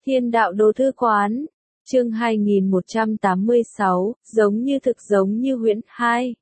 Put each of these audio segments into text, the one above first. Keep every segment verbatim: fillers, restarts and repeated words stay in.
Thiên đạo đồ thư quán, chương hai nghìn một trăm tám mươi sáu, giống như thực giống như huyễn hai.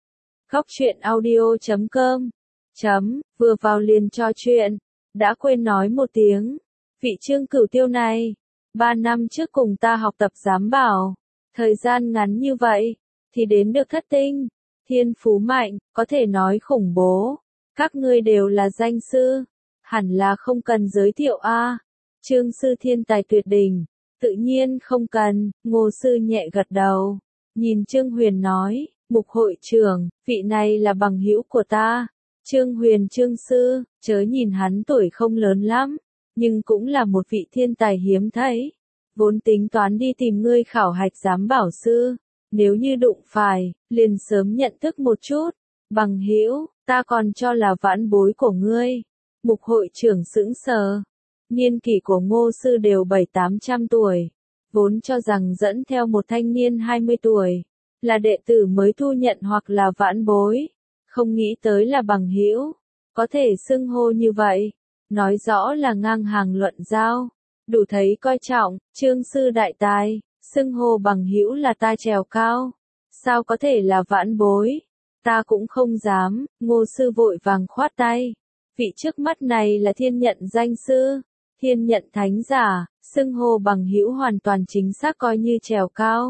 Góc truyện audio chấm com, chấm, vừa vào liền cho chuyện, đã quên nói một tiếng, vị Trương Cửu Tiêu này, ba năm trước cùng ta học tập giám bảo, thời gian ngắn như vậy, thì đến được thất tinh, thiên phú mạnh, có thể nói khủng bố, các ngươi đều là danh sư, hẳn là không cần giới thiệu a. Trương sư thiên tài tuyệt đỉnh, tự nhiên không cần, Ngô sư nhẹ gật đầu, nhìn Trương Huyền nói, mục hội trưởng, vị này là bằng hữu của ta, Trương Huyền Trương sư, chớ nhìn hắn tuổi không lớn lắm, nhưng cũng là một vị thiên tài hiếm thấy, vốn tính toán đi tìm ngươi khảo hạch giám bảo sư, nếu như đụng phải, liền sớm nhận thức một chút, bằng hữu, ta còn cho là vãn bối của ngươi, mục hội trưởng sững sờ. Niên kỷ của Ngô sư đều bảy tám trăm tuổi, vốn cho rằng dẫn theo một thanh niên hai mươi tuổi, là đệ tử mới thu nhận hoặc là vãn bối, không nghĩ tới là bằng hữu, có thể xưng hô như vậy, nói rõ là ngang hàng luận giao, đủ thấy coi trọng, Trương sư đại tài, xưng hô bằng hữu là ta trèo cao, sao có thể là vãn bối, ta cũng không dám, Ngô sư vội vàng khoát tay, vị trước mắt này là thiên nhận danh sư. Thiên nhận thánh giả, xưng hô bằng hữu hoàn toàn chính xác coi như trèo cao.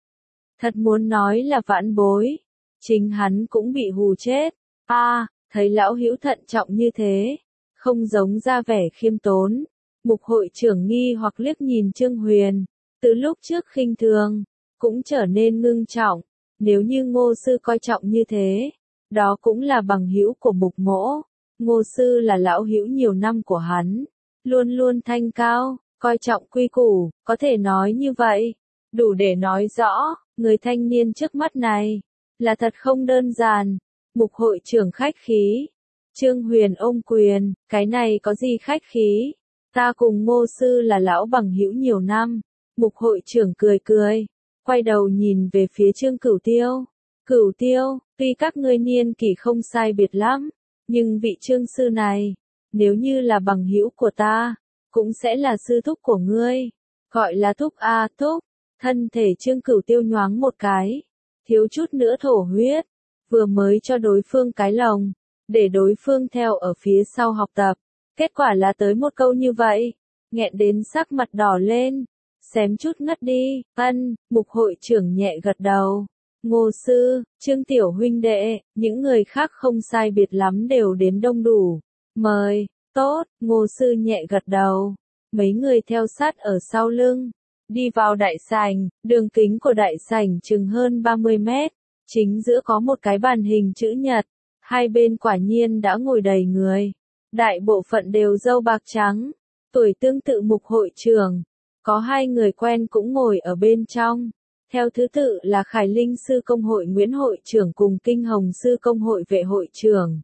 Thật muốn nói là vãn bối, chính hắn cũng bị hù chết. A, à, thấy lão hữu thận trọng như thế, không giống ra vẻ khiêm tốn. Mục hội trưởng nghi hoặc liếc nhìn Trương Huyền, từ lúc trước khinh thường, cũng trở nên ngưng trọng. Nếu như Ngô sư coi trọng như thế, đó cũng là bằng hữu của mục mỗ. Ngô sư là lão hữu nhiều năm của hắn. Luôn luôn thanh cao, coi trọng quy củ, có thể nói như vậy, đủ để nói rõ, người thanh niên trước mắt này, là thật không đơn giản, mục hội trưởng khách khí, Trương Huyền ôm quyền, cái này có gì khách khí, ta cùng Ngô sư là lão bằng hữu nhiều năm, mục hội trưởng cười cười, quay đầu nhìn về phía Trương Cửu Tiêu, Cửu Tiêu, tuy các ngươi niên kỷ không sai biệt lắm, nhưng vị Trương sư này, nếu như là bằng hữu của ta, cũng sẽ là sư thúc của ngươi. Gọi là thúc a thúc, thân thể Trương Cửu Tiêu nhoáng một cái, thiếu chút nữa thổ huyết, vừa mới cho đối phương cái lồng, để đối phương theo ở phía sau học tập. Kết quả là tới một câu như vậy, nghẹn đến sắc mặt đỏ lên, xém chút ngất đi, ân, mục hội trưởng nhẹ gật đầu. Ngô sư, Trương tiểu huynh đệ, những người khác không sai biệt lắm đều đến đông đủ. Mời, tốt, Ngô sư nhẹ gật đầu, mấy người theo sát ở sau lưng, đi vào đại sảnh, đường kính của đại sảnh chừng hơn ba mươi mét, chính giữa có một cái bàn hình chữ nhật, hai bên quả nhiên đã ngồi đầy người, đại bộ phận đều râu bạc trắng, tuổi tương tự mục hội trưởng, có hai người quen cũng ngồi ở bên trong. Theo thứ tự là Khải Linh sư công hội Nguyễn hội trưởng cùng Kinh Hồng sư công hội Vệ hội trưởng.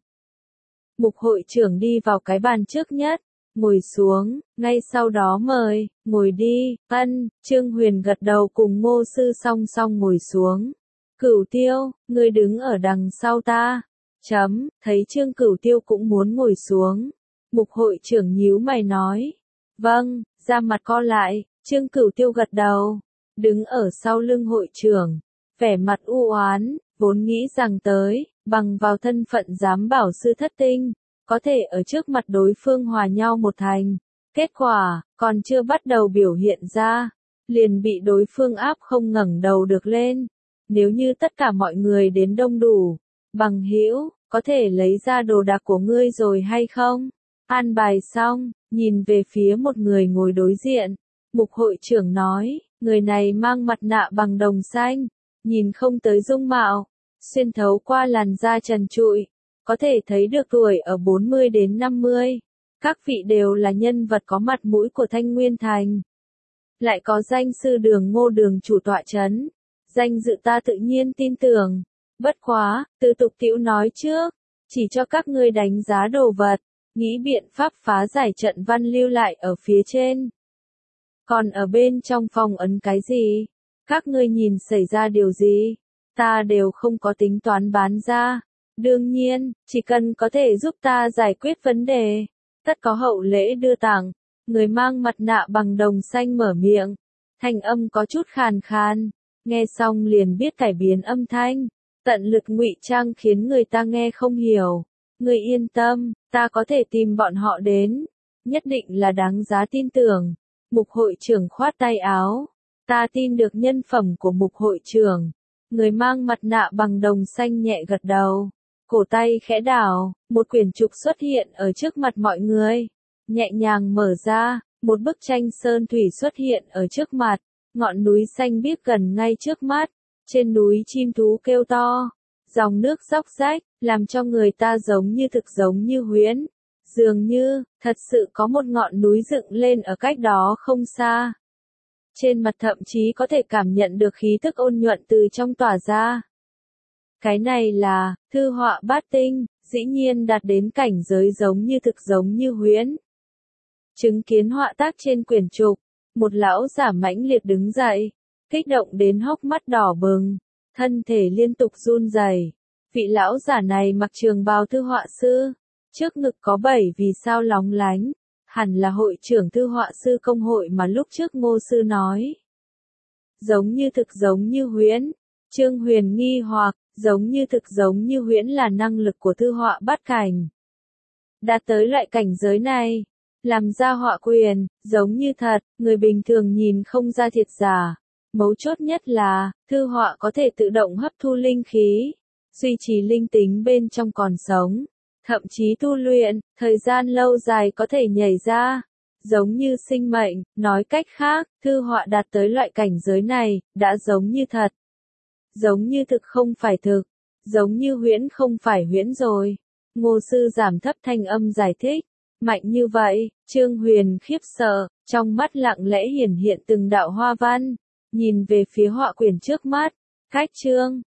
Mục hội trưởng đi vào cái bàn trước nhất, ngồi xuống, ngay sau đó mời, ngồi đi, ân, Trương Huyền gật đầu cùng Ngô sư song song ngồi xuống. Cửu Tiêu, ngươi đứng ở đằng sau ta, chấm, thấy Trương Cửu Tiêu cũng muốn ngồi xuống. Mục hội trưởng nhíu mày nói, vâng, ra mặt co lại, Trương Cửu Tiêu gật đầu, đứng ở sau lưng hội trưởng, vẻ mặt u oán, vốn nghĩ rằng tới, bằng vào thân phận giám bảo sư thất tinh, có thể ở trước mặt đối phương hòa nhau một thành. Kết quả, còn chưa bắt đầu biểu hiện ra, liền bị đối phương áp không ngẩng đầu được lên. Nếu như tất cả mọi người đến đông đủ, bằng hữu, có thể lấy ra đồ đạc của ngươi rồi hay không? An bài xong, nhìn về phía một người ngồi đối diện, mục hội trưởng nói, người này mang mặt nạ bằng đồng xanh, nhìn không tới dung mạo, xuyên thấu qua làn da trần trụi, có thể thấy được tuổi ở bốn mươi đến năm mươi. Các vị đều là nhân vật có mặt mũi của Thanh Nguyên Thành. Lại có danh sư Đường Ngô Đường chủ tọa chấn, danh dự ta tự nhiên tin tưởng. Bất quá, từ tục tiểu nói trước, chỉ cho các ngươi đánh giá đồ vật, nghĩ biện pháp phá giải trận văn lưu lại ở phía trên. Còn ở bên trong phòng ấn cái gì? Các ngươi nhìn xảy ra điều gì? Ta đều không có tính toán bán ra. Đương nhiên, chỉ cần có thể giúp ta giải quyết vấn đề, tất có hậu lễ đưa tặng. Người mang mặt nạ bằng đồng xanh mở miệng. Thanh âm có chút khàn khàn. Nghe xong liền biết cải biến âm thanh. Tận lực ngụy trang khiến người ta nghe không hiểu. Người yên tâm, ta có thể tìm bọn họ đến. Nhất định là đáng giá tin tưởng. Mục hội trưởng khoát tay áo. Ta tin được nhân phẩm của mục hội trưởng. Người mang mặt nạ bằng đồng xanh nhẹ gật đầu. Cổ tay khẽ đảo, một quyển trục xuất hiện ở trước mặt mọi người. Nhẹ nhàng mở ra, một bức tranh sơn thủy xuất hiện ở trước mặt. Ngọn núi xanh biếc gần ngay trước mắt. Trên núi chim thú kêu to. Dòng nước róc rách, làm cho người ta giống như thực giống như huyễn. Dường như, thật sự có một ngọn núi dựng lên ở cách đó không xa. Trên mặt thậm chí có thể cảm nhận được khí thức ôn nhuận từ trong tỏa ra. Cái này là, thư họa bát tinh, dĩ nhiên đạt đến cảnh giới giống như thực giống như huyễn. Chứng kiến họa tác trên quyển trục, một lão giả mãnh liệt đứng dậy, kích động đến hốc mắt đỏ bừng, thân thể liên tục run rẩy. Vị lão giả này mặc trường bào thư họa sư, trước ngực có bảy vì sao lóng lánh, hẳn là hội trưởng thư họa sư công hội mà lúc trước Ngô sư nói. Giống như thực giống như huyễn, Trương Huyền nghi hoặc, giống như thực giống như huyễn là năng lực của thư họa bát cảnh. Đạt tới loại cảnh giới này, làm ra họa quyền, giống như thật, người bình thường nhìn không ra thiệt giả. Mấu chốt nhất là, thư họa có thể tự động hấp thu linh khí, duy trì linh tính bên trong còn sống, thậm chí tu luyện, thời gian lâu dài có thể nhảy ra, giống như sinh mệnh, nói cách khác, thư họa đạt tới loại cảnh giới này, đã giống như thật. Giống như thực không phải thực, giống như huyễn không phải huyễn rồi. Ngô sư giảm thấp thanh âm giải thích, mạnh như vậy, Trương Huyền khiếp sợ, trong mắt lặng lẽ hiển hiện từng đạo hoa văn, nhìn về phía họa quyển trước mắt, cách chương,